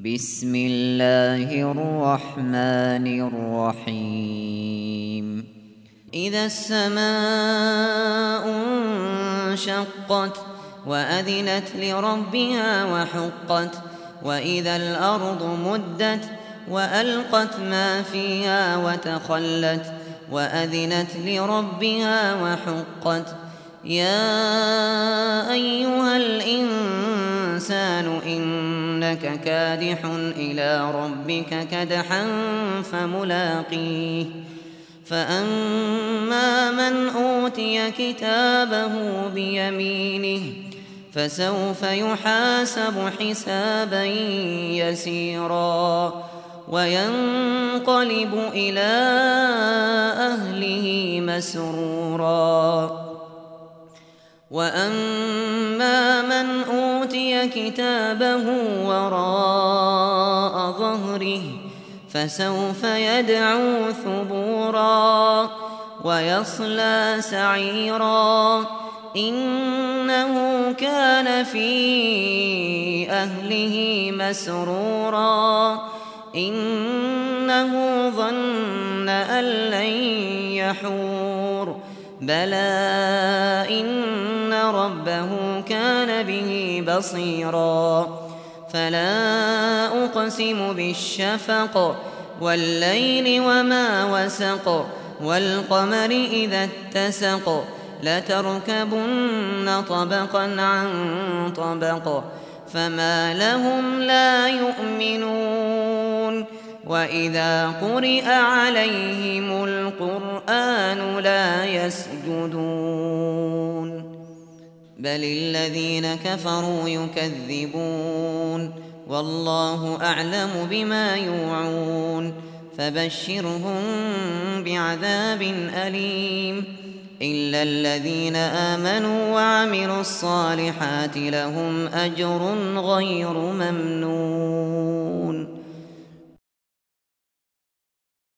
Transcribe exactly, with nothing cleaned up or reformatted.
بسم الله الرحمن الرحيم إذا السماء انشقت وأذنت لربها وحقت وإذا الأرض مدت وألقت ما فيها وتخلت وأذنت لربها وحقت يا أيها الإنسان إنك كادح إلى ربك كدحا فملاقيه فأما من أوتي كتابه بيمينه فسوف يحاسب حسابا يسيرا وينقلب إلى أهله مسرورا وأما من أوتي كتابه وراء ظهره فسوف يدعو ثبورا ويصلى سعيرا إنه كان في أهله مسرورا إنه ظن أن لن يحور بلى إن ربه كان به بصيرا فلا أقسم بالشفق والليل وما وسق والقمر إذا اتسق لتركبن طبقا عن طبق فما لهم لا يؤمنون وإذا قرئ عليهم القرآن لا يسجدون بل الذين كفروا يكذبون والله أعلم بما يوعون فبشرهم بعذاب أليم إلا الذين آمنوا وعملوا الصالحات لهم أجر غير ممنون.